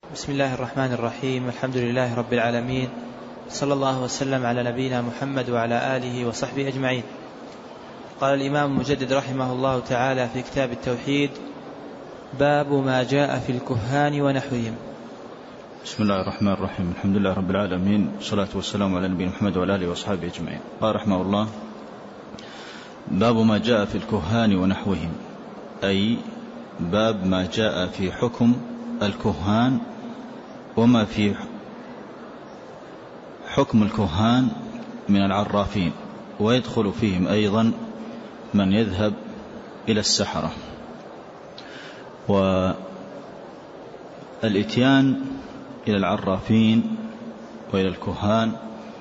بسم الله الرحمن الرحيم. الحمد لله رب العالمين، صلى الله وسلم على نبينا محمد وعلى آله وصحبه أجمعين. قال الإمام المجدد رحمه الله تعالى في كتاب التوحيد: باب ما جاء في الكهان ونحوهم. بسم الله الرحمن الرحيم. الحمد لله رب العالمين، والصلاة والسلام على نبينا محمد وعلى آله وصحبه أجمعين. قال رحمه الله: باب ما جاء في الكهان ونحوهم، أي باب ما جاء في حكم الكهان وما في حكم الكهان من العرافين، ويدخل فيهم أيضا من يذهب إلى السحرة. والإتيان إلى العرافين وإلى الكهان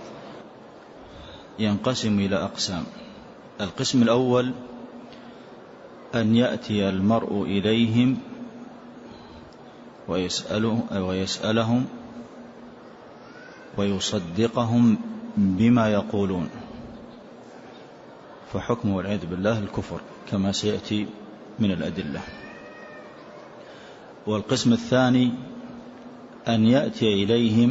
ينقسم إلى أقسام. القسم الأول أن يأتي المرء إليهم ويسألهم ويصدقهم بما يقولون، فحكمه والعياذ بالله الكفر كما سيأتي من الأدلة. والقسم الثاني أن يأتي إليهم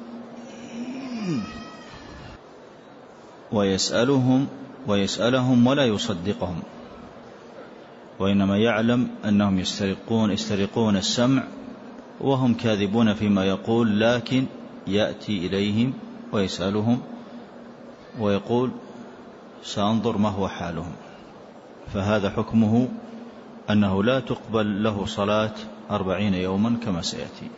ويسألهم ولا يصدقهم، وإنما يعلم أنهم يسترقون السمع وهم كاذبون فيما يقول، لكن يأتي إليهم ويسألهم ويقول سأنظر ما هو حالهم، فهذا حكمه أنه لا تقبل له صلاة 40 يوما كما سيأتي.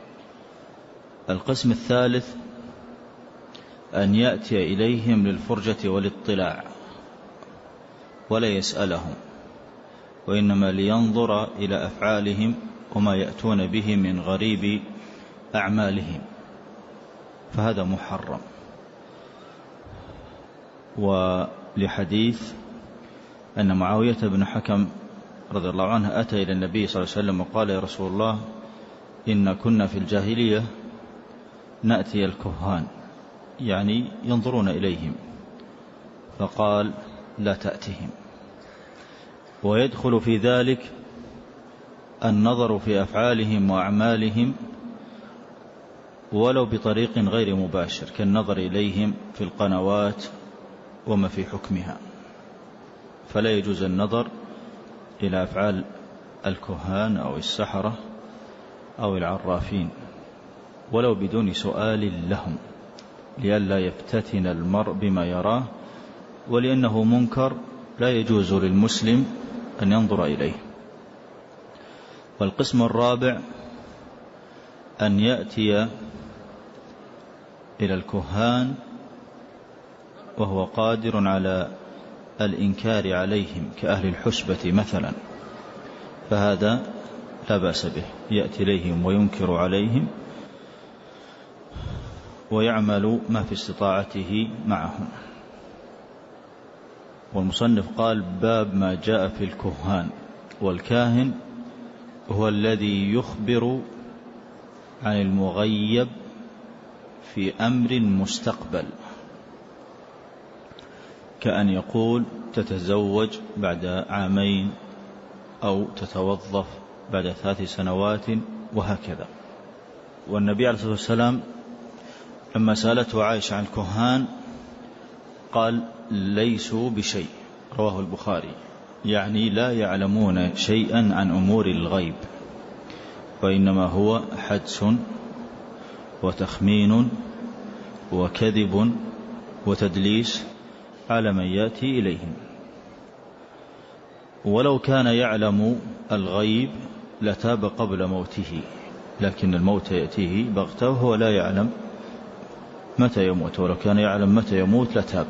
القسم الثالث أن يأتي إليهم للفرجة والاطلاع ولا يسألهم، وإنما لينظر إلى أفعالهم وما يأتون به من غريب أعمالهم، فهذا محرم. ولحديث أن معاوية بن حكم رضي الله عنه أتى إلى النبي صلى الله عليه وسلم وقال: يا رسول الله، إن كنا في الجاهلية نأتي الكهان، يعني ينظرون إليهم، فقال: لا تأتهم. ويدخل في ذلك النظر في أفعالهم وأعمالهم ولو بطريق غير مباشر، كالنظر إليهم في القنوات وما في حكمها، فلا يجوز النظر إلى أفعال الكهان أو السحرة أو العرافين ولو بدون سؤال لهم، لئلا يفتتن المرء بما يراه، ولأنه منكر لا يجوز للمسلم أن ينظر إليه. والقسم الرابع أن يأتي إلى الكهان وهو قادر على الإنكار عليهم كأهل الحسبة مثلا، فهذا لا بأس به، يأتي إليهم وينكر عليهم ويعمل ما في استطاعته معهم. والمصنف قال: باب ما جاء في الكهان. والكاهن هو الذي يخبر عن المغيب في أمر مستقبل، كأن يقول تتزوج بعد 2 عام أو تتوظف بعد 3 سنوات وهكذا. والنبي عليه الصلاة والسلام لما سألته عائشة عن الكهان قال: ليسوا بشيء، رواه البخاري، يعني لا يعلمون شيئا عن أمور الغيب، وإنما هو حدس وتخمين وكذب وتدليس على من يأتي إليهم. ولو كان يعلم الغيب لتاب قبل موته، لكن الموت يأتيه بغتة وهو لا يعلم متى يموت، ولو كان يعلم متى يموت لتاب.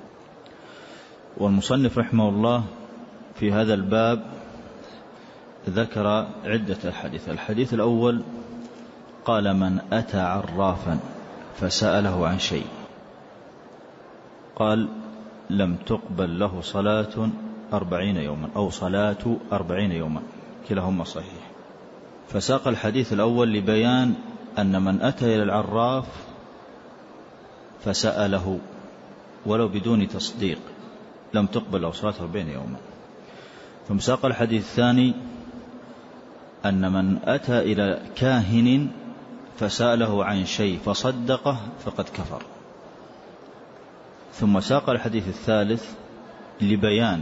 والمصنف رحمه الله في هذا الباب ذكر عدة أحاديث. الحديث الأول قال: من أتى عرافا فسأله عن شيء، قال: لم تقبل له صلاة 40 يوما أو صلاة 40 يوما، كلاهما صحيح. فساق الحديث الأول لبيان أن من أتى إلى العراف فسأله ولو بدون تصديق لم تقبل له صلاة 40 يوما. ثم ساق الحديث الثاني أن من أتى إلى كاهن فسأله عن شيء فصدقه فقد كفر. ثم ساق الحديث الثالث لبيان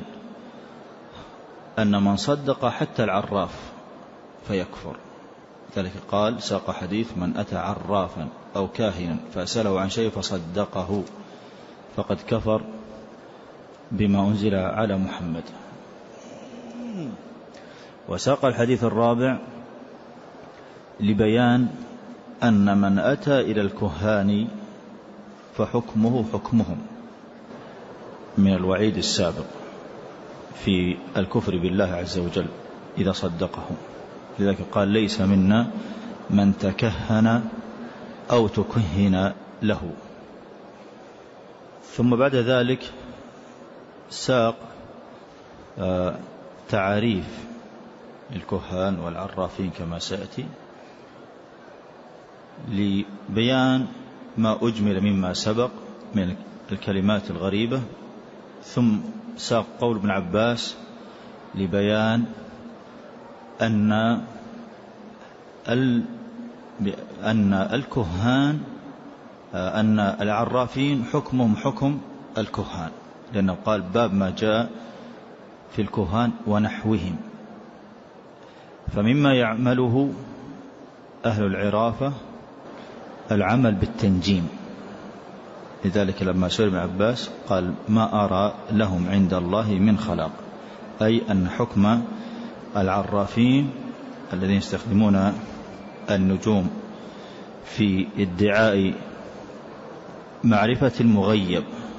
أن من صدق حتى العراف فيكفر. ذلك قال ساق حديث من أتى عرافا أو كاهنا فسأله عن شيء فصدقه فقد كفر بما أنزل على محمد. وساق الحديث الرابع لبيان أن من أتى إلى الكهان فحكمه حكمهم من الوعيد السابق في الكفر بالله عز وجل إذا صدقهم. لذلك قال ليس منا من تكهن أو تكهن له. ثم بعد ذلك ساق تعريف الكهان والعرافين كما سيأتي لبيان ما أجمل مما سبق من الكلمات الغريبة. ثم ساق قول ابن عباس لبيان أن الكهان أن العرافين حكمهم حكم الكهان، لأنه قال باب ما جاء في الكهان ونحوهم. فمما يعمله أهل العرافة العمل بالتنجيم. لذلك لما سئل ابن عباس قال ما أرى لهم عند الله من خلاق، أي أن حكم العرافين الذين يستخدمون النجوم في ادعاء معرفة المغيب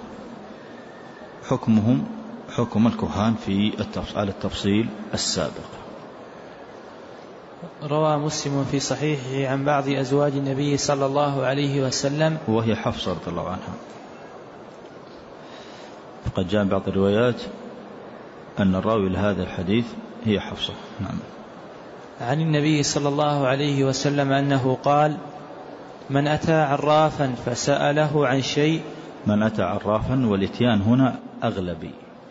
حكمهم حكم الكهان على التفصيل السابق. روى مسلم في صحيحه عن بعض أزواج النبي صلى الله عليه وسلم وهي حفصة رضي الله عنها. فقد جاء بعض الروايات أن الراوي لهذا الحديث هي حفصة. نعم. عن النبي صلى الله عليه وسلم أنه قال من أتى عرافا فسأله عن شيء. من أتى عرافا والإتيان هنا أغلبي،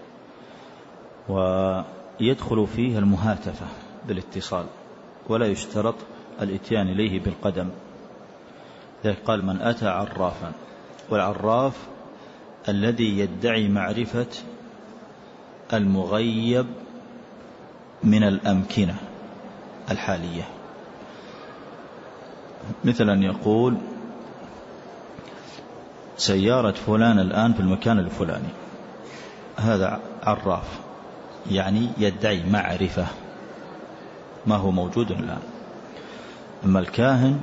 ويدخل فيه المهاتفة بالاتصال، ولا يشترط الإتيان إليه بالقدم. ذلك قال من أتى عرافا، والعراف الذي يدعي معرفة المغيب من الأمكنة الحالية، مثلا يقول سيارة فلان الآن في المكان الفلاني، هذا عراف يعني يدعي معرفة ما هو موجود الآن. أما الكاهن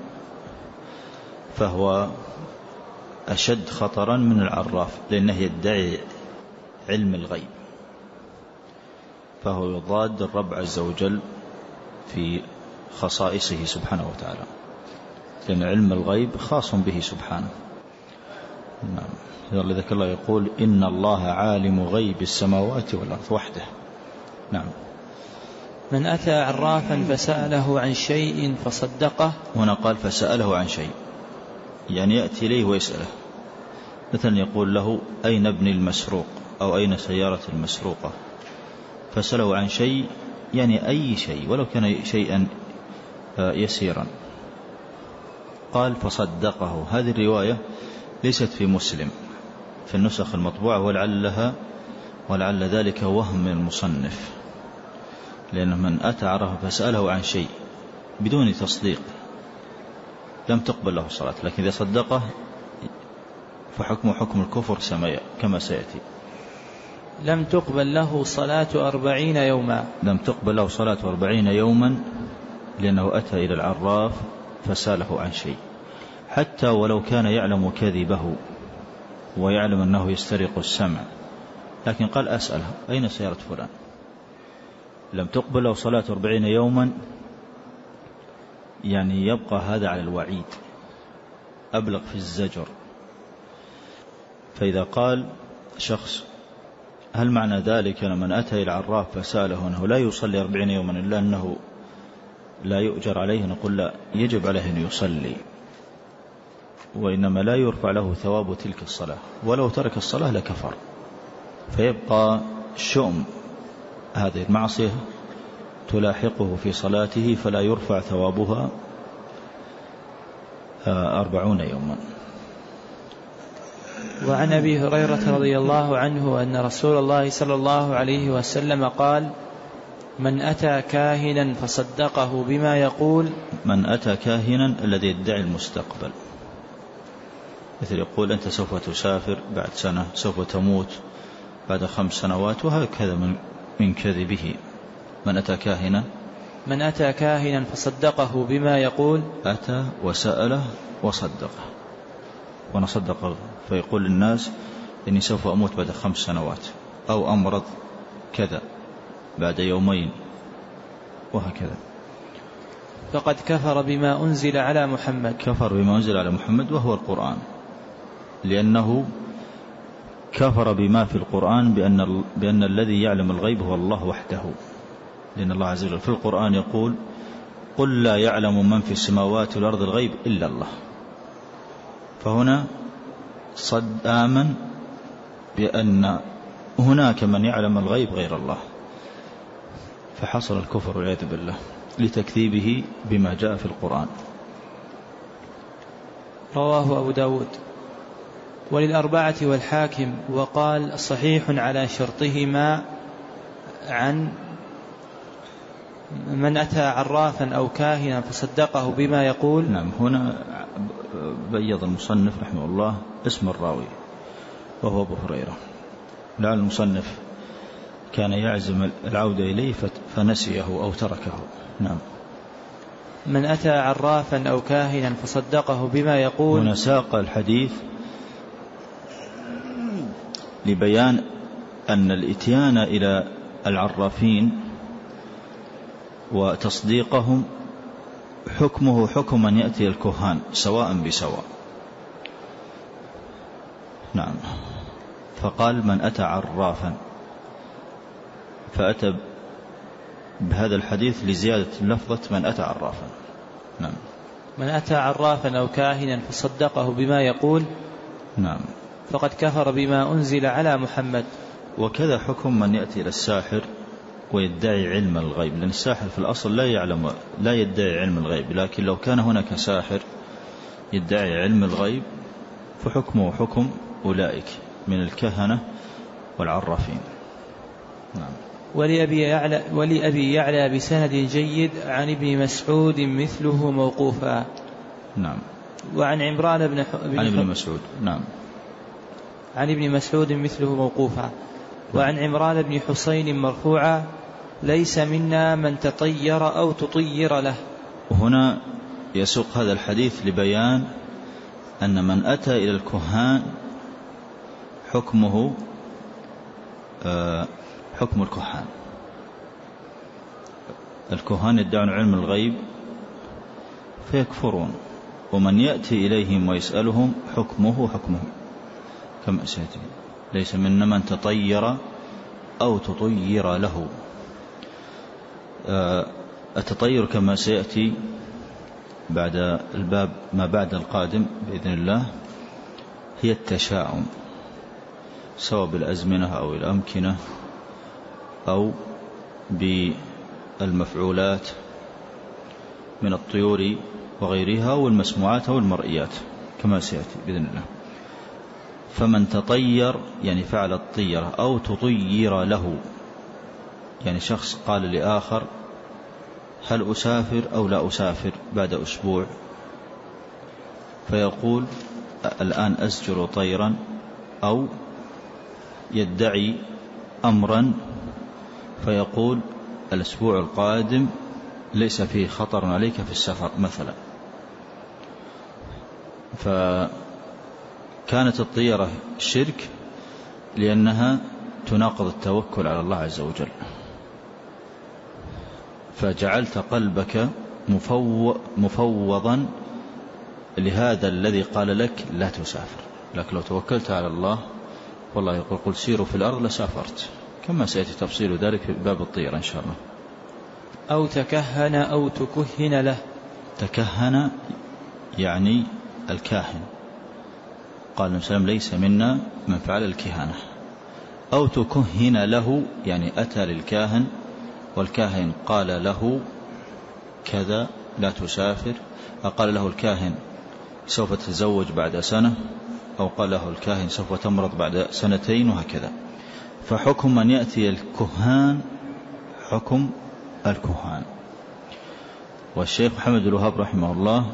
فهو أشد خطرا من العراف، لأنه يدعي علم الغيب، فهو يضاد الرب عز وجل في خصائصه سبحانه وتعالى، لأن علم الغيب خاص به سبحانه. نعم. لذلك الله يقول إن الله عالم غيب السماوات والأرض وحده. نعم. من أتى عرافا فسأله عن شيء فصدقه. هنا قال فسأله عن شيء، يعني يأتي إليه ويسأله، مثلا يقول له أين ابني المسروق أو أين سيارة المسروقة، فسأله عن شيء يعني أي شيء ولو كان شيئا يسيرا. قال فصدقه. هذه الرواية ليست في مسلم، في النسخ المطبوعة، ولعل ذلك وهم من المصنف، لأن من أتى عرفه فسأله عن شيء بدون تصديق لم تقبل له الصلاة، لكن إذا صدقه فحكمه حكم الكفر كما سيأتي. لم تقبل له صلاة 40 يوما. لم تقبل له صلاة 40 يوما لأنه أتى إلى العراف فسأله عن شيء، حتى ولو كان يعلم كذبه ويعلم أنه يسترق السمع، لكن قال أسأله أين سيارة فلان. لم تقبل له صلاة 40 يوما، يعني يبقى هذا على الوعيد، أبلغ في الزجر. فإذا قال شخص هل معنى ذلك أن من أتى إلى العراف فسأله أنه لا يصلي 40 يوما إلا أنه لا يؤجر عليه؟ نقول لا، يجب عليه أن يصلي، وإنما لا يرفع له ثواب تلك الصلاة، ولو ترك الصلاة لكفر، فيبقى شؤم هذه المعصية تلاحقه في صلاته فلا يرفع ثوابها 40 يوما. وعن أبي هريرة رضي الله عنه أن رسول الله صلى الله عليه وسلم قال: من أتى كاهنا فصدقه بما يقول. من أتى كاهنا الذي يدعي المستقبل، مثل يقول أنت سوف تسافر بعد سنة، سوف تموت بعد 5 سنوات، وهكذا من كذبه. من أتى كاهنا فصدقه بما يقول، أتى وسأله وصدقه ونصدقه، فيقول للناس إني سوف أموت بعد 5 سنوات، أو أمرض كذا بعد 2 يوم، وهكذا. فقد كفر بما أنزل على محمد. كفر بما أنزل على محمد وهو القرآن، لأنه كفر بما في القرآن بأن الذي يعلم الغيب هو الله وحده، لأن الله عز وجل في القرآن يقول: قل لا يعلم من في السماوات والأرض الغيب إلا الله. فهنا آمن بأن هناك من يعلم الغيب غير الله، فحصل الكفر والعياذ بالله لتكذيبه بما جاء في القرآن. رواه أبو داود وللأربعة والحاكم، وقال: صحيح على شرطهما. عن من أتى عرافا أو كاهنا فصدقه بما يقول. نعم، هنا بيض المصنف رحمه الله اسم الراوي وهو أبو هريرة، لعل المصنف كان يعزم العودة إليه فنسيه أو تركه. نعم. من أتى عرافا أو كاهنا فصدقه بما يقول. هنا ساق الحديث لبيان أن الإتيان إلى العرافين وتصديقهم حكمه حكم من يأتي الكهان سواء بسواء. نعم. فقال: من أتى عرافا، فأتى بهذا الحديث لزيادة لفظة من أتى عرافا. نعم. من أتى عرافا أو كاهنا فصدقه بما يقول. نعم. فقد كفر بما أنزل على محمد. وكذا حكم من يأتي إلى الساحر ويدعي علم الغيب، لأن الساحر في الأصل لا يدعي علم الغيب، لكن لو كان هناك ساحر يدعي علم الغيب فحكمه حكم أولئك من الكهنة والعرافين. نعم. ولأبي يعلى بسند جيد عن ابن مسعود مثله موقوفا. نعم. وعن عمران عن ابن مسعود. نعم. عن ابن مسعود مثله موقوفا. وعن عمران بن حسين مرفوعا: ليس منا من تطير أو تطير له. وهنا يسوق هذا الحديث لبيان أن من أتى إلى الكهان حكمه حكم الكهان. الكهان يدعون علم الغيب فيكفرون، ومن يأتي إليهم ويسألهم حكمه حكمهم كما سيأتي. ليس منا من تطير أو تطير له. التطير كما سيأتي بعد الباب ما بعد القادم بإذن الله هي التشاؤم، سواء بالأزمنة أو الأمكنة أو بالمفعولات من الطيور وغيرها والمسموعات والمرئيات كما سيأتي بإذن الله. فمن تطير يعني فعل الطيرة، أو تطير له يعني شخص قال لآخر: هل أسافر أو لا أسافر بعد أسبوع؟ فيقول: الآن أزجر طيرا، أو يدعي أمرا فيقول: الأسبوع القادم ليس فيه خطر عليك في السفر مثلا. فكانت الطيرة شرك لأنها تناقض التوكل على الله عز وجل، فجعلت قلبك مفوضا لهذا الذي قال لك لا تسافر. لكن لو توكلت على الله والله يقول: قل سيروا في الأرض لسافرت، كما سيأتي تفصيل ذلك في باب الطيرة إن شاء الله. أو تكهن أو تكهن له. تكهن يعني الكاهن، قال النبي صلى الله عليه وسلم: ليس منا من فعل الكهانة. أو تكهن له يعني أتى للكاهن والكاهن قال له كذا لا تسافر، قال له الكاهن سوف تتزوج بعد سنة، أو قال له الكاهن سوف تمرض بعد سنتين، وهكذا. فحكم من يأتي الكهان حكم الكهان. والشيخ محمد بن الوهاب رحمه الله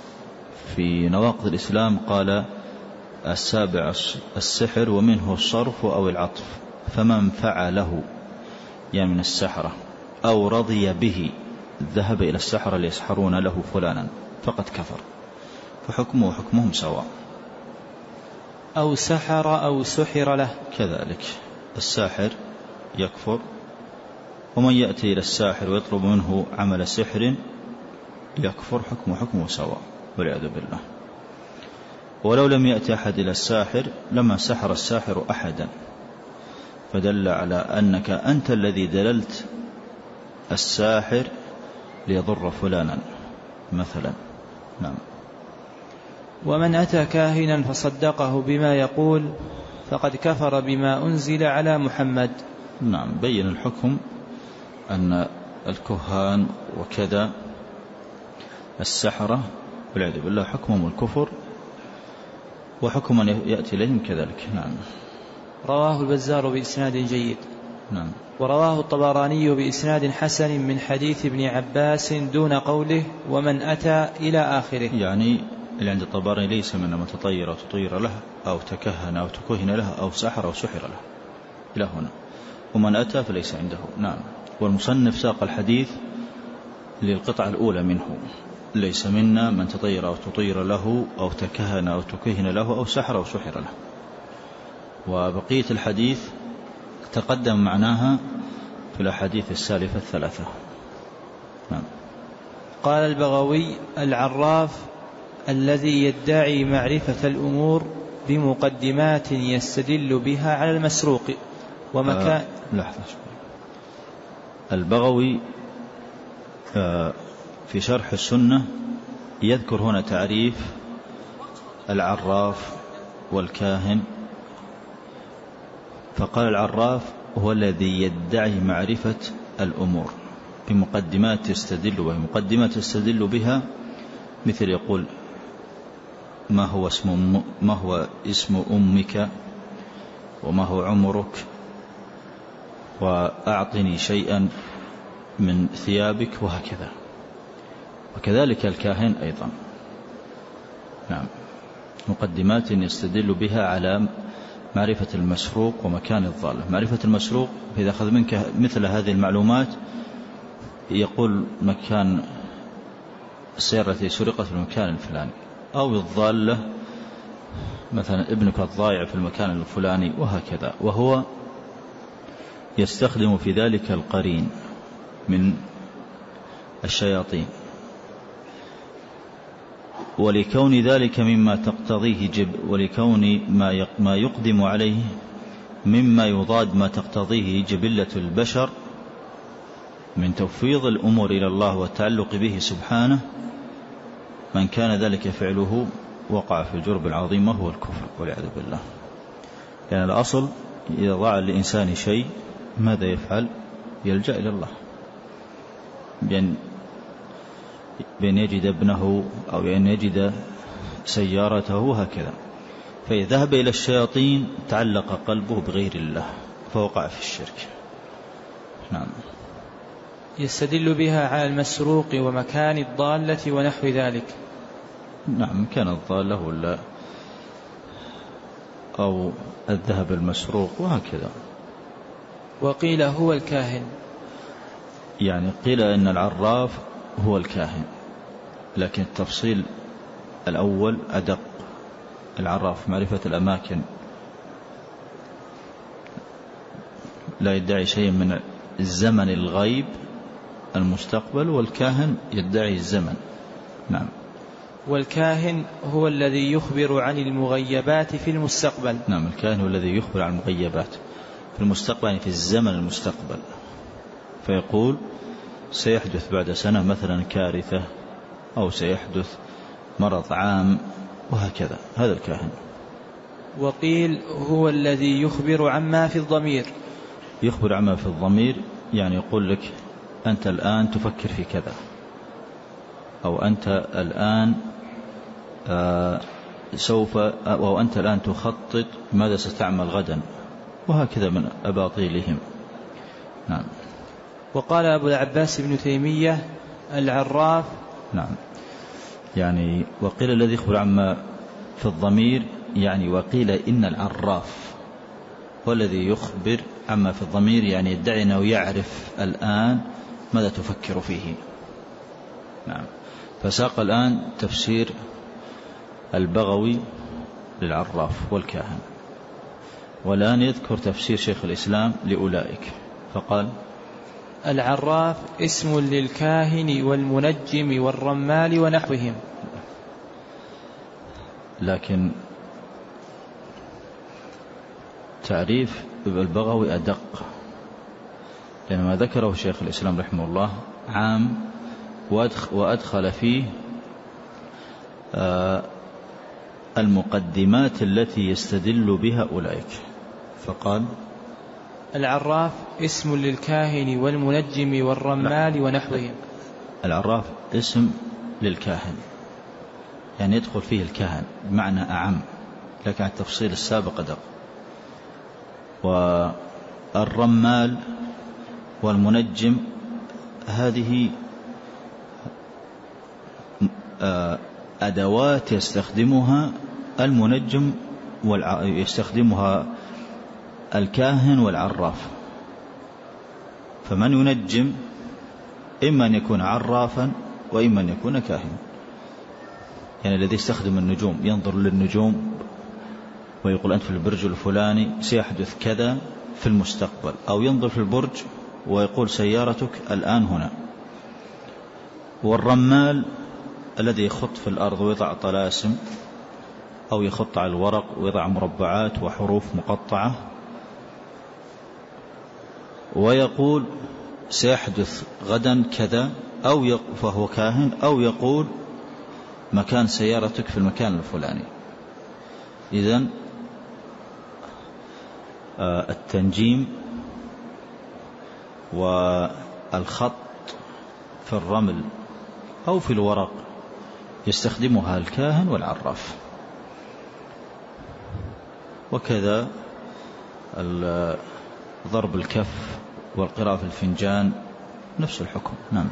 في نواقض الإسلام قال: السابع السحر ومنه الصرف أو العطف، فمن فعله يعني من السحرة أو رضي به ذهب إلى السحرة ليسحرون له فلانا فقد كفر، فحكمه وحكمهم سواء. أو سحر أو سحر له، كذلك الساحر يكفر، ومن يأتي إلى الساحر ويطلب منه عمل سحر يكفر، حكمه سواء والعياذ بالله. ولو لم يأتي أحد إلى الساحر لما سحر الساحر أحدا، فدل على أنك أنت الذي دللت الساحر ليضر فلانا مثلا. نعم. ومن أتى كاهنا فصدقه بما يقول فقد كفر بما أنزل على محمد. نعم. بين الحكم أن الكهان وكذا السحرة والعياذ بالله حكمهم الكفر، وحكم من يأتي إليهم كذلك. نعم. رواه البزار بإسناد جيد. نعم. ورواه الطبراني بإسناد حسن من حديث ابن عباس دون قوله ومن أتى إلى آخره. يعني اللي عند الطبراني ليس من من تطير أو تطير له أو تكهن أو تكهن له أو سحر أو سحر له إلى هنا، ومن أتى فليس عنده. نعم. والمصنف ساق الحديث للقطعة الأولى منه: ليس منا من تطير أو تطير له أو تكهن أو تكهن له أو سحر أو سحر له. وبقية الحديث تقدم معناها في الأحاديث السالفة الثلاثة. نعم. قال البغوي: العراف الذي يدعي معرفة الأمور بمقدمات يستدل بها على المسروق ومكان. لحظة. البغوي في شرح السنة يذكر هنا تعريف العراف والكاهن، فقال: العراف هو الذي يدعي معرفة الأمور بمقدمات يستدل بها. مقدمات يستدل بها مثل يقول: ما هو اسم أمك، وما هو عمرك، وأعطني شيئا من ثيابك، وهكذا. وكذلك الكاهن أيضا. نعم. مقدمات يستدل بها على معرفة المسروق ومكان الضالة. معرفة المسروق إذا أخذ منك مثل هذه المعلومات يقول مكان السيارة التي سرقت في المكان الفلاني، أو الضالة مثلا ابنك الضائع في المكان الفلاني، وهكذا. وهو يستخدم في ذلك القرين من الشياطين، ولكون ذلك مما تقتضيه ولكون ما يقدم عليه مما يضاد ما تقتضيه جبلة البشر من تفويض الأمور إلى الله والتعلق به سبحانه، من كان ذلك فعله وقع في الجرب العظيم وهو الكفر والعياذ بالله. لأن الأصل إذا ضاع للإنسان شيء ماذا يفعل؟ يلجأ إلى الله، بأن يجد ابنه أو بأن يجد سيارته وهكذا. فإذا ذهب إلى الشياطين تعلق قلبه بغير الله فوقع في الشرك. نعم. يستدل بها على المسروق ومكان الضالة ونحو ذلك. نعم. مكان الضالة ولا أو الذهب المسروق وهكذا. وقيل هو الكاهن، يعني قيل إن العراف هو الكاهن، لكن التفصيل الأول أدق. العراف معرفة الأماكن، لا يدعي شيء من الزمن الغيب المستقبل، والكاهن يدعي الزمن. نعم. والكاهن هو الذي يخبر عن المغيبات في المستقبل. نعم. الكاهن هو الذي يخبر عن المغيبات في المستقبل، يعني في الزمن المستقبل، فيقول سيحدث بعد سنة مثلا كارثة، أو سيحدث مرض عام، وهكذا. هذا الكاهن. وقيل هو الذي يخبر عما في الضمير. يخبر عما في الضمير، يعني يقول لك أنت الآن تفكر في كذا، أو أنت الآن أو أنت الآن تخطط ماذا ستعمل غدا، وهكذا من أباطيلهم. نعم. وقال أبو العباس ابن تيمية العراف. نعم، يعني وقيل الذي يخبر عما في الضمير، يعني وقيل إن العراف هو الذي يخبر عما في الضمير، يعني يدعي أنه يعرف الآن ماذا تفكر فيه. نعم. فساق الآن تفسير البغوي للعراف والكاهن، والآن يذكر تفسير شيخ الإسلام لأولئك، فقال: العراف اسم للكاهن والمنجم والرمال ونحوهم. لكن تعريف البغوي أدق، لأن ما ذكره شيخ الإسلام رحمه الله عام، وأدخل فيه المقدمات التي يستدل بها أولئك، فقال: العراف اسم للكاهن والمنجم والرمال ونحوهم. العراف اسم للكاهن، يعني يدخل فيه الكاهن بمعنى أعم، لكن التفصيل السابق أدق. والرمال والمنجم هذه أدوات يستخدمها المنجم يستخدمها الكاهن والعراف. فمن ينجم إما أن يكون عرافا وإما أن يكون كاهنا، يعني الذي يستخدم النجوم ينظر للنجوم ويقول أنت في البرج الفلاني سيحدث كذا في المستقبل، أو ينظر في البرج ويقول سيارتك الآن هنا. والرمال الذي يخط في الأرض ويضع طلاسم، أو يخط على الورق ويضع مربعات وحروف مقطعة ويقول سيحدث غدا كذا، أو فهو كاهن، أو يقول مكان سيارتك في المكان الفلاني. إذن التنجيم والخط في الرمل أو في الورق يستخدمها الكاهن والعراف، وكذا ضرب الكف والقراءة في الفنجان نفس الحكم. نعم.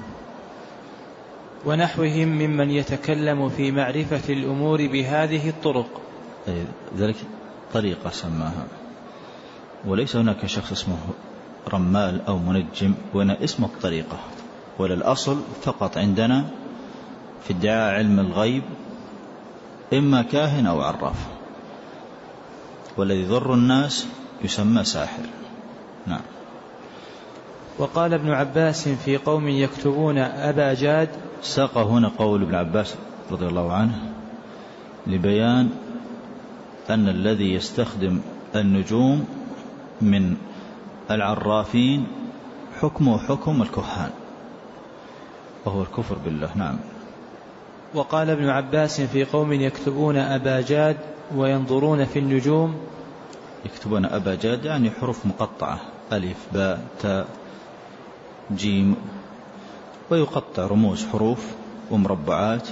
ونحوهم ممن يتكلم في معرفة الأمور بهذه الطرق، ذلك طريقة سماها، وليس هناك شخص اسمه رمال أو منجم، وإن اسم الطريقة، وللأصل فقط عندنا في ادعاء علم الغيب إما كاهن أو عراف، والذي يضر الناس يسمى ساحر. نعم. وقال ابن عباس في قوم يكتبون أبا جاد. ساق هنا قول ابن عباس رضي الله عنه لبيان أن الذي يستخدم النجوم من العرافين حكمه حكم الكهان، وهو الكفر بالله. نعم. وقال ابن عباس في قوم يكتبون أبا جاد وينظرون في النجوم. يكتبون أبا جاد يعني حروف مقطعة، ألف باء تاء جيم، ويقطع رموز حروف ومربعات،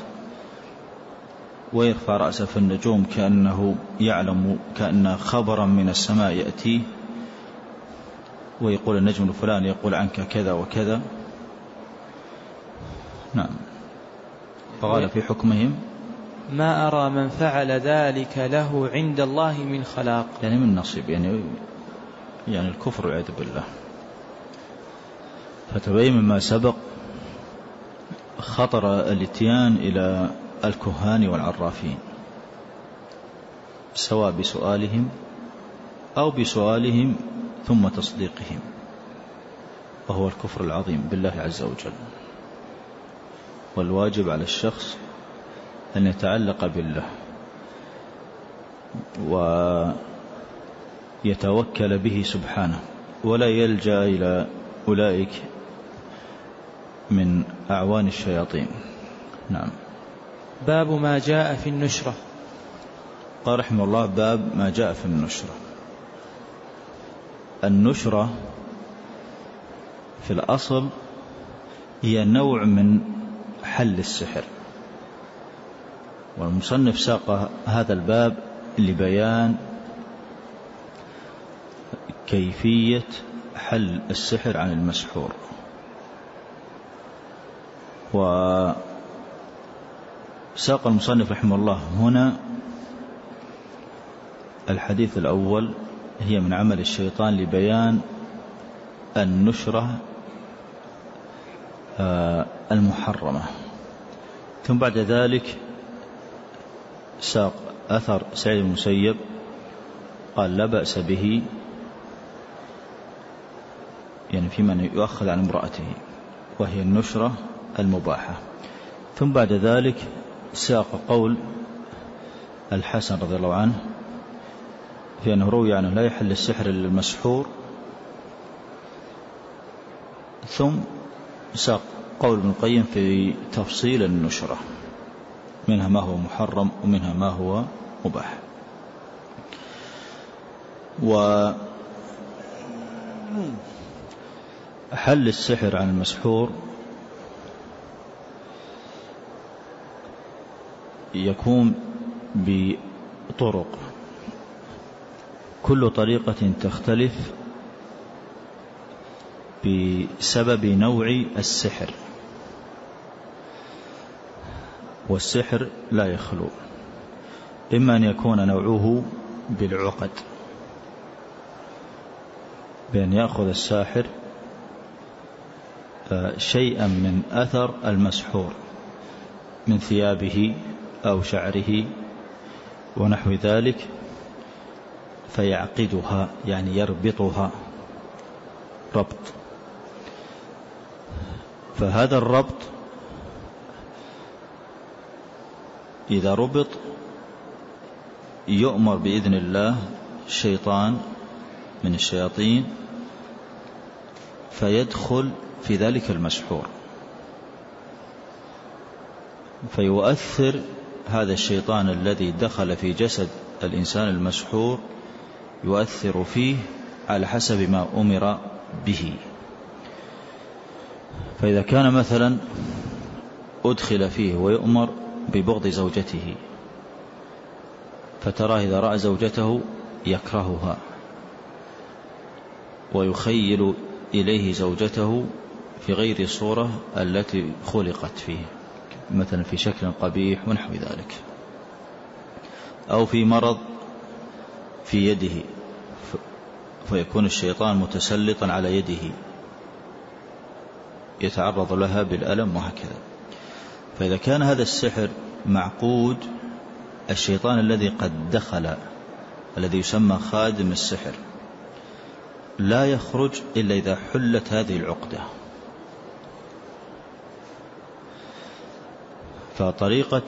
ويرفع رأسه في النجوم كأنه يعلم، كأن خبرا من السماء يأتيه، ويقول النجم الفلاني يقول عنك كذا وكذا. نعم. فقال في حكمهم ما أرى من فعل ذلك له عند الله من خلاق، يعني من نصيب، يعني الكفر والعياذ بالله. فتبين مما سبق خطر الاتيان إلى الكهان والعرافين، سواء بسؤالهم أو بسؤالهم ثم تصديقهم، وهو الكفر العظيم بالله عز وجل. والواجب على الشخص أن يتعلق بالله ويتوكل به سبحانه، ولا يلجأ إلى أولئك من أعوان الشياطين. نعم. باب ما جاء في النشرة. قال رحمه الله: باب ما جاء في النشرة. النشرة في الأصل هي نوع من حل السحر، والمصنف ساق هذا الباب لبيان كيفية حل السحر عن المسحور. وساق المصنف رحمه الله هنا الحديث الأول هي من عمل الشيطان لبيان النشرة المحرمة، ثم بعد ذلك ساق أثر سعيد بن المسيب قال لا بأس به، يعني في من يؤخذ عن امرأته، وهي النشرة المباحة. ثم بعد ذلك ساق قول الحسن رضي الله عنه في أنه روي عنه لا يحل السحر للمسحور. ثم ساق قول ابن القيم في تفصيل النشرة، منها ما هو محرم ومنها ما هو مباح. وحل السحر عن المسحور يكون بطرق، كل طريقة تختلف بسبب نوع السحر، والسحر لا يخلو، إما أن يكون نوعه بالعقد، بأن يأخذ الساحر شيئا من أثر المسحور من ثيابه أو شعره ونحو ذلك فيعقدها، يعني يربطها ربط. فهذا الربط إذا ربط يؤمر بإذن الله شيطان من الشياطين فيدخل في ذلك المسحور، فيؤثر هذا الشيطان الذي دخل في جسد الإنسان المسحور، يؤثر فيه على حسب ما أمر به. فإذا كان مثلا أدخل فيه ويؤمر ببغض زوجته، فتراه إذا رأى زوجته يكرهها ويخيل إليه زوجته في غير صورة التي خلقت فيه، مثلا في شكل قبيح ونحو ذلك، أو في مرض في يده فيكون الشيطان متسلطا على يده يتعرض لها بالألم وهكذا. فإذا كان هذا السحر معقود، الشيطان الذي قد دخل الذي يسمى خادم السحر لا يخرج إلا إذا حلت هذه العقدة. فطريقة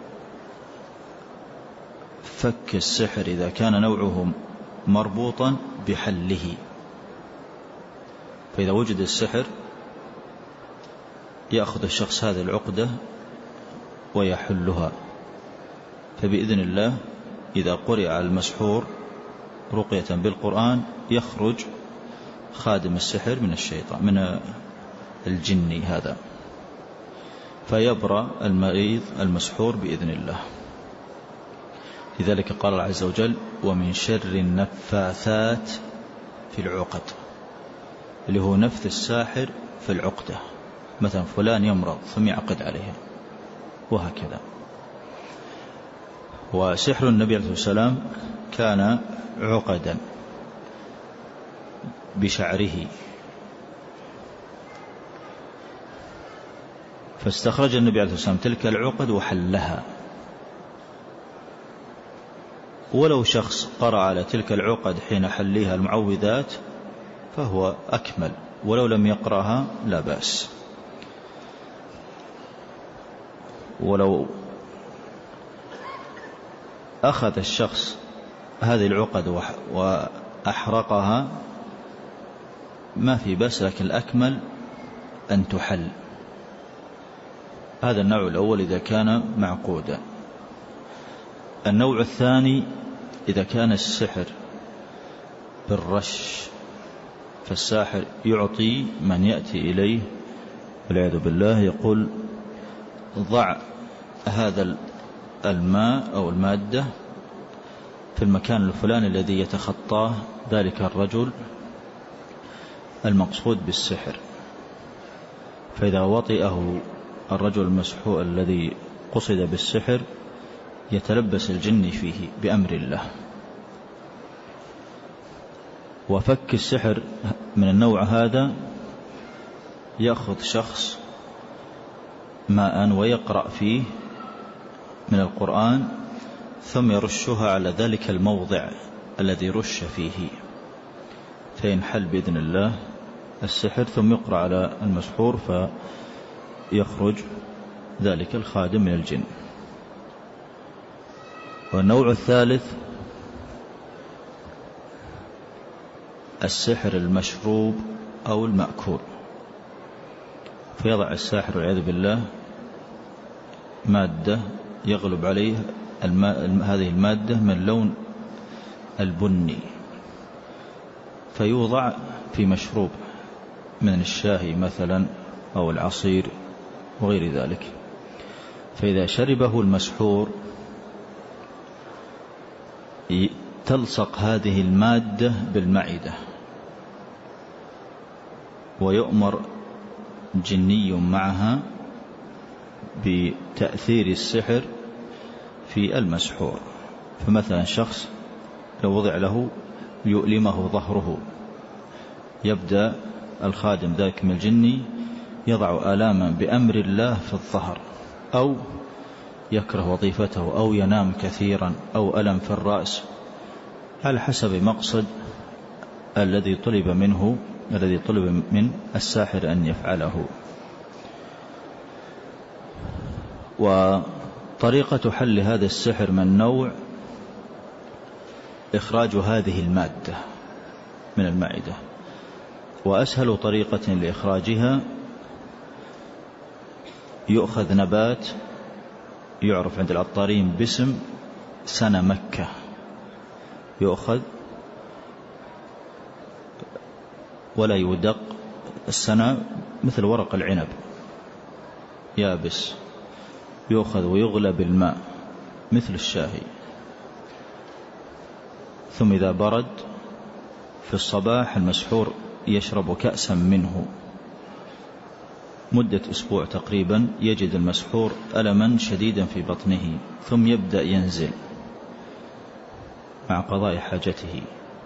فك السحر إذا كان نوعه مربوطا بحله، فإذا وجد السحر يأخذ الشخص هذه العقدة ويحلها، فبإذن الله إذا قرئ على المسحور رقية بالقرآن يخرج خادم السحر من الشيطان من الجن هذا، فيبرأ المريض المسحور بإذن الله. لذلك قال الله عز وجل ومن شر النفاثات في العقد، اللي هو نفث الساحر في العقدة، مثلا فلان يمرض ثم يعقد عليه وهكذا. وسحر النبي عليه الصلاة والسلام كان عقدا بشعره، فاستخرج النبي عليه الصلاة والسلام تلك العقد وحلها. ولو شخص قرأ على تلك العقد حين حليها المعوذات فهو أكمل، ولو لم يقرأها لا بأس. ولو أخذ الشخص هذه العقد وأحرقها ما في بأس، لكن الأكمل أن تحل. هذا النوع الأول إذا كان معقودا. النوع الثاني إذا كان السحر بالرش، فالساحر يعطي من يأتي إليه والعياذ بالله، يقول ضع هذا الماء أو المادة في المكان الفلاني الذي يتخطاه ذلك الرجل المقصود بالسحر، فإذا وطئه الرجل المسحور الذي قصد بالسحر يتلبس الجن فيه بأمر الله. وفك السحر من النوع هذا يأخذ شخص ماء ويقرأ فيه من القرآن ثم يرشها على ذلك الموضع الذي رش فيه، فينحل بإذن الله السحر، ثم يقرأ على المسحور فيخرج ذلك الخادم من الجن. والنوع الثالث السحر المشروب أو المأكول، فيضع الساحر والعياذ بالله مادة يغلب عليه هذه المادة من لون البني، فيوضع في مشروب من الشاهي مثلا أو العصير وغير ذلك، فإذا شربه المسحور تلصق هذه المادة بالمعدة، ويؤمر جني معها بتأثير السحر في المسحور. فمثلا شخص لو وضع له يؤلمه ظهره، يبدأ الخادم ذاك من الجني يضع آلاما بأمر الله في الظهر، أو يكره وظيفته، أو ينام كثيرا، أو ألم في الرأس، على حسب مقصد الذي طلب من الساحر أن يفعله. وطريقة حل هذا السحر من نوع إخراج هذه المادة من المعدة، وأسهل طريقة لإخراجها يؤخذ نبات يعرف عند العطارين باسم سنة مكة، يؤخذ ولا يدق، السنة مثل ورق العنب يابس، يؤخذ ويغلى بالماء مثل الشاهي، ثم إذا برد في الصباح المسحور يشرب كأسا منه مدة أسبوع تقريبا، يجد المسحور ألما شديدا في بطنه، ثم يبدأ ينزل مع قضاء حاجته.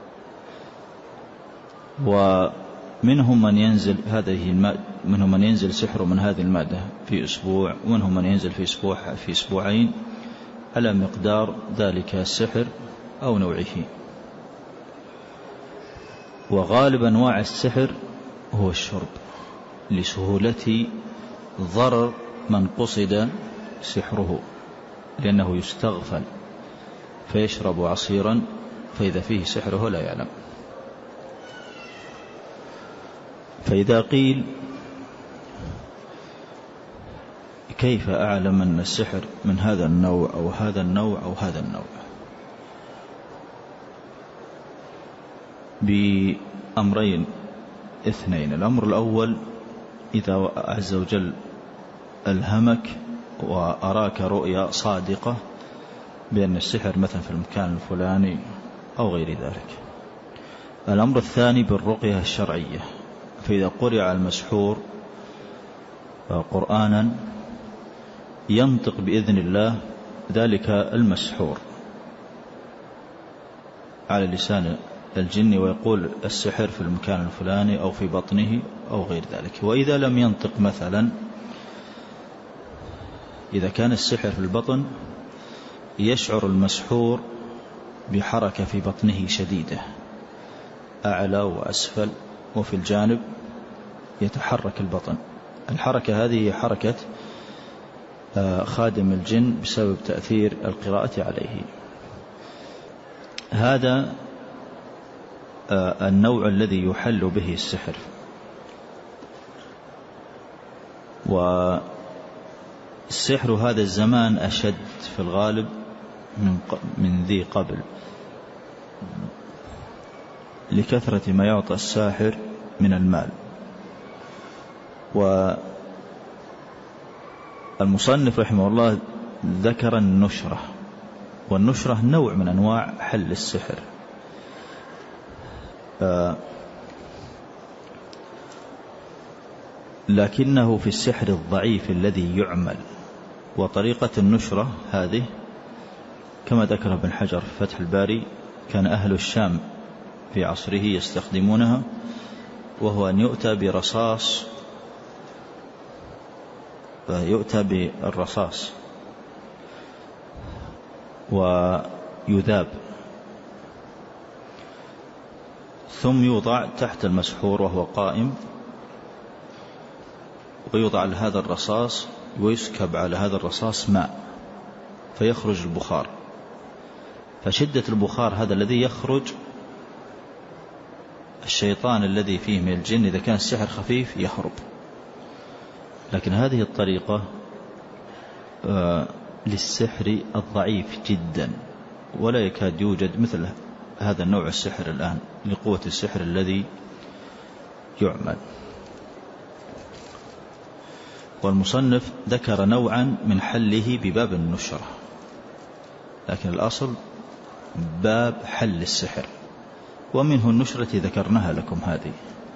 ومنهم من ينزل منهم من ينزل سحر من هذه المادة في أسبوع، ومنهم من ينزل في أسبوعين على مقدار ذلك السحر أو نوعه. وغالب أنواع السحر هو الشرب لسهولة ضرر من قصد سحره، لأنه يستغفل فيشرب عصيرا فإذا فيه سحره لا يعلم. فإذا قيل كيف أعلم أن السحر من هذا النوع أو هذا النوع أو هذا النوع؟ بأمرين اثنين. الأمر الأول، إذا عز وجل ألهمك وأراك رؤيا صادقة بأن السحر مثلا في المكان الفلاني أو غير ذلك. الأمر الثاني بالرقية الشرعية، فإذا قرئ على المسحور قرآنا ينطق بإذن الله ذلك المسحور على لسان الجن ويقول السحر في المكان الفلاني أو في بطنه أو غير ذلك. وإذا لم ينطق مثلا، إذا كان السحر في البطن يشعر المسحور بحركة في بطنه شديدة أعلى وأسفل وفي الجانب يتحرك البطن. الحركة هذه هي حركة خادم الجن بسبب تأثير القراءة عليه. هذا النوع الذي يحل به السحر. والسحر هذا الزمان أشد في الغالب من ذي قبل، لكثرة ما يعطى الساحر من المال. المصنف رحمه الله ذكر النشرة، والنشرة نوع من أنواع حل السحر، لكنه في السحر الضعيف الذي يعمل. وطريقة النشرة هذه كما ذكر ابن حجر في فتح الباري كان أهل الشام في عصره يستخدمونها، وهو أن يؤتى برصاص، يؤتى بالرصاص ويذاب، ثم يوضع تحت المسحور وهو قائم، ويوضع على هذا الرصاص ويسكب على هذا الرصاص ماء فيخرج البخار، فشدة البخار هذا الذي يخرج الشيطان الذي فيه من الجن إذا كان السحر خفيف يهرب. لكن هذه الطريقة للسحر الضعيف جدا، ولا يكاد يوجد مثل هذا النوع السحر الآن لقوة السحر الذي يعمل. والمصنف ذكر نوعا من حله بباب النشرة، لكن الأصل باب حل السحر، ومنه النشرة ذكرناها لكم هذه.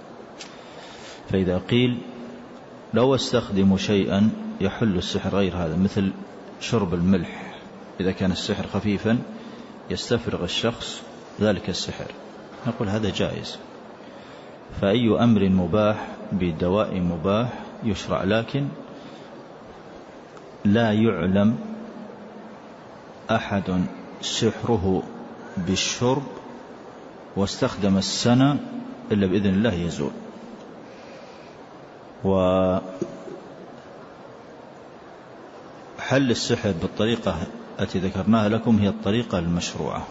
فإذا قيل لو استخدموا شيئا يحل السحر غير هذا، مثل شرب الملح إذا كان السحر خفيفا يستفرغ الشخص ذلك السحر، نقول هذا جائز. فأي أمر مباح بدواء مباح يشرع، لكن لا يعلم أحد سحره بالشرب واستخدم السنة إلا بإذن الله يزول. وحل السحر بالطريقة التي ذكرناها لكم هي الطريقة المشروعة،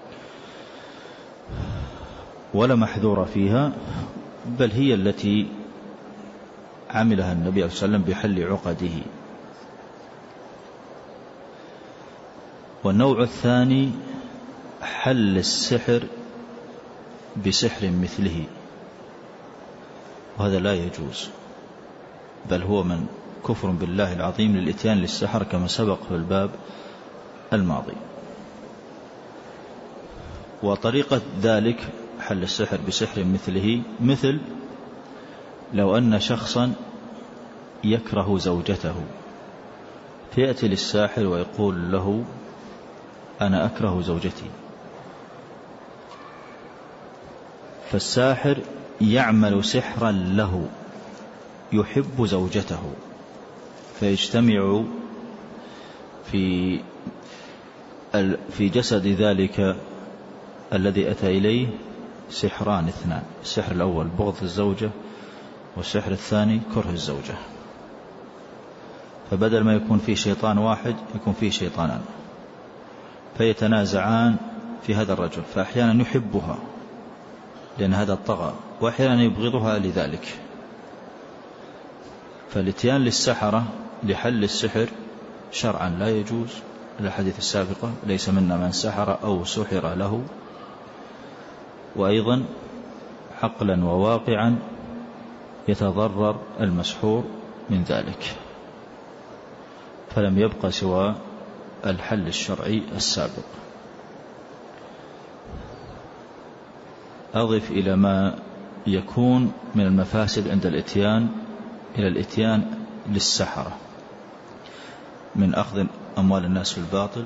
ولا محذور فيها، بل هي التي عملها النبي صلى الله عليه وسلم بحل عقده. والنوع الثاني حل السحر بسحر مثله، وهذا لا يجوز، بل هو من كفر بالله العظيم للإتيان للسحر كما سبق في الباب الماضي. وطريقة ذلك حل السحر بسحر مثله، مثل لو أن شخصا يكره زوجته فيأتي للساحر ويقول له أنا أكره زوجتي، فالساحر يعمل سحرا له يحب زوجته، فيجتمع في جسد ذلك الذي أتى إليه سحران اثنان، السحر الأول بغض الزوجة، والسحر الثاني كره الزوجة، فبدل ما يكون فيه شيطان واحد يكون فيه شيطانان، فيتنازعان في هذا الرجل، فأحيانا يحبها لأن هذا الطغى، وأحيانا يبغضها لذلك. فالاتيان للسحرة لحل السحر شرعا لا يجوز، الحديث السابقة ليس منا من سحر أو سحر له، وأيضا عقلا وواقعا يتضرر المسحور من ذلك، فلم يبقى سوى الحل الشرعي السابق. أضف إلى ما يكون من المفاسد عند الاتيان إلى الاتيان للسحرة من أخذ أموال الناس في الباطل،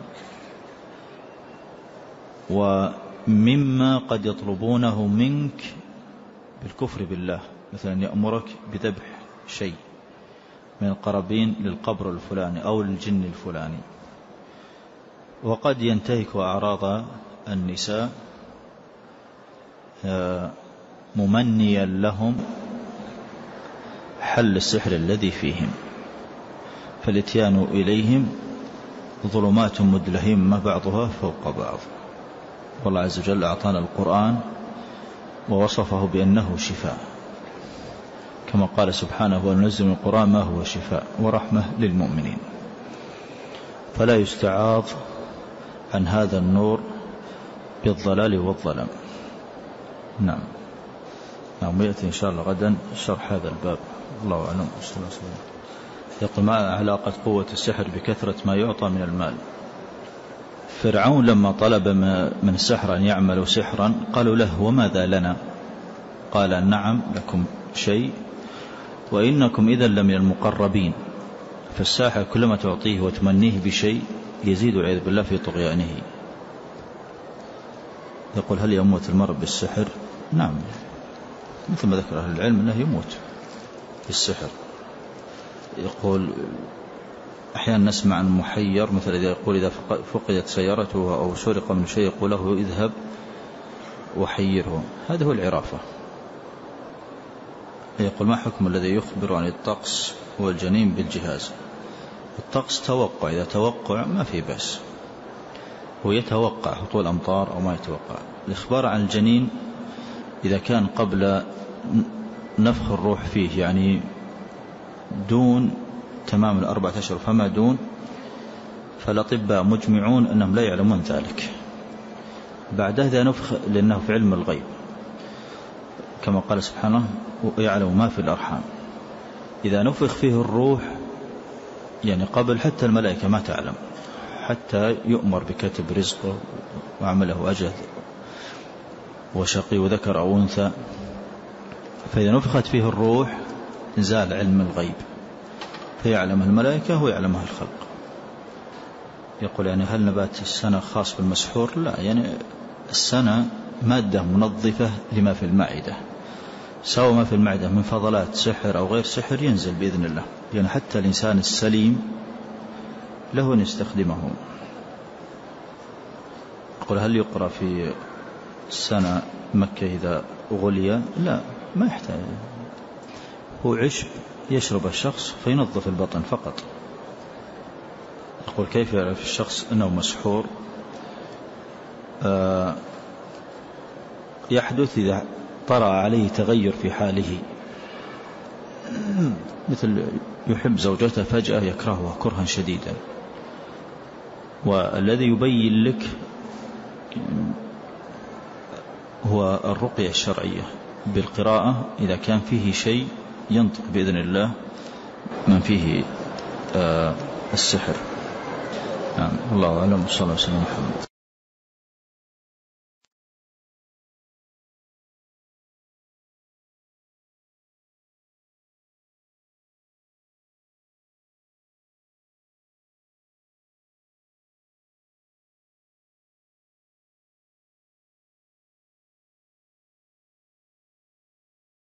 ومما قد يطلبونه منك بالكفر بالله، مثلا يأمرك بذبح شيء من القرابين للقبر الفلاني أو للجن الفلاني، وقد ينتهك أعراض النساء ممنيا لهم حل السحر الذي فيهم، فالاتيان إليهم ظلمات مدلهمة بعضها فوق بعض. والله عز وجل أعطانا القرآن ووصفه بأنه شفاء، كما قال سبحانه وننزل من القرآن ما هو شفاء ورحمة للمؤمنين، فلا يستعاض عن هذا النور بالضلال والظلم. نعم يأتي إن شاء الله غدا شرح هذا الباب. الله أعلم. يقول ما علاقة قوة السحر بكثرة ما يعطى من المال؟ فرعون لما طلب من السحر أن يعملوا سحرا قالوا له وماذا لنا؟ قال نعم لكم شيء وإنكم إذا لمن المقربين. فالساحر كلما تعطيه وتمنيه بشيء يزيد والعياذ بالله في طغيانه. يقول هل يموت المرء بالسحر؟ نعم، مثل ما ذكر أهل العلم أنه يموت بالسحر. يقول أحيانا نسمع عن محير، مثل إذا يقول إذا فقدت سيارته أو سرق من شيء يقول له اذهب وحيره، هذا هو العرافة. يقول ما حكم الذي يخبر عن الطقس والجنين بالجهاز؟ الطقس توقع، إذا توقع ما في بأس، هو يتوقع هطول أمطار أو ما يتوقع. الإخبار عن الجنين إذا كان قبل نفخ الروح فيه، يعني دون تمام 4 أشهر فما دون، فالأطباء مجمعون أنهم لا يعلمون ذلك. بعدها إذا نفخ لأنه في علم الغيب كما قال سبحانه ويعلم ما في الأرحام. إذا نفخ فيه الروح يعني قبل حتى الملائكة ما تعلم، حتى يؤمر بكتب رزقه وعمله أجل وشقي وذكر أو أنثى. فإذا نفخت فيه الروح زال علم الغيب فيعلمها الملائكة ويعلمها الخلق. يقول يعني هل نبات السنة خاص بالمسحور؟ لا، يعني السنة مادة منظفة لما في المعدة، سواء ما في المعدة من فضلات سحر أو غير سحر ينزل بإذن الله، يعني حتى الإنسان السليم له أن يستخدمه. يقول هل يقرأ في السنة مكة إذا غلي؟ لا، ما يحتاج، هو عشب يشرب الشخص فينظف البطن فقط. يقول كيف يعرف الشخص أنه مسحور؟ يحدث إذا طرأ عليه تغير في حاله، مثل يحب زوجته فجأة يكرهها كرها شديدا. والذي يبين لك هو الرقية الشرعية بالقراءة، إذا كان فيه شيء ينطق بإذن الله من فيه السحر. الله أعلم. صلى الله عليه وسلم.